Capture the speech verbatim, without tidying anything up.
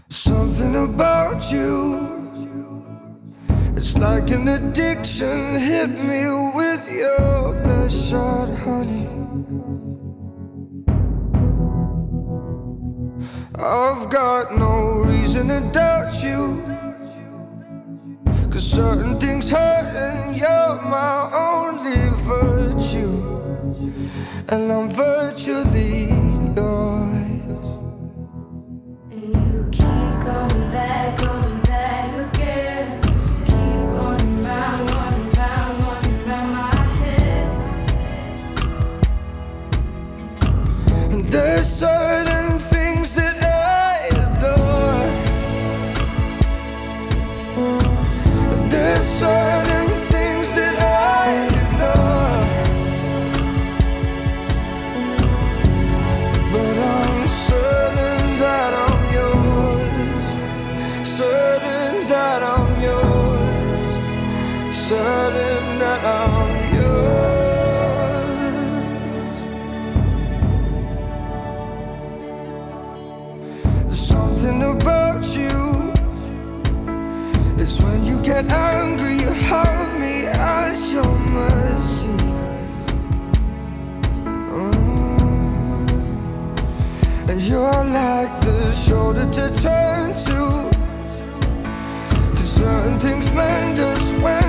Something about you, it's like an addiction. Hit me with your best shot, honey. I've got no reason to doubt you, 'cause certain things hurt and you're my only virtue, and I'm virtually yours. And you keep coming back, coming back again. Keep running round, running round, running round my head. And there's certain things that I adore. There's certain things that I ignore, but I'm certain that I'm yours, certain that I'm yours, certain that I'm yours. There's something about you, it's when you get angry, you have me at your mercy. Mm. And you're like the shoulder to turn to, 'cause certain things mend us when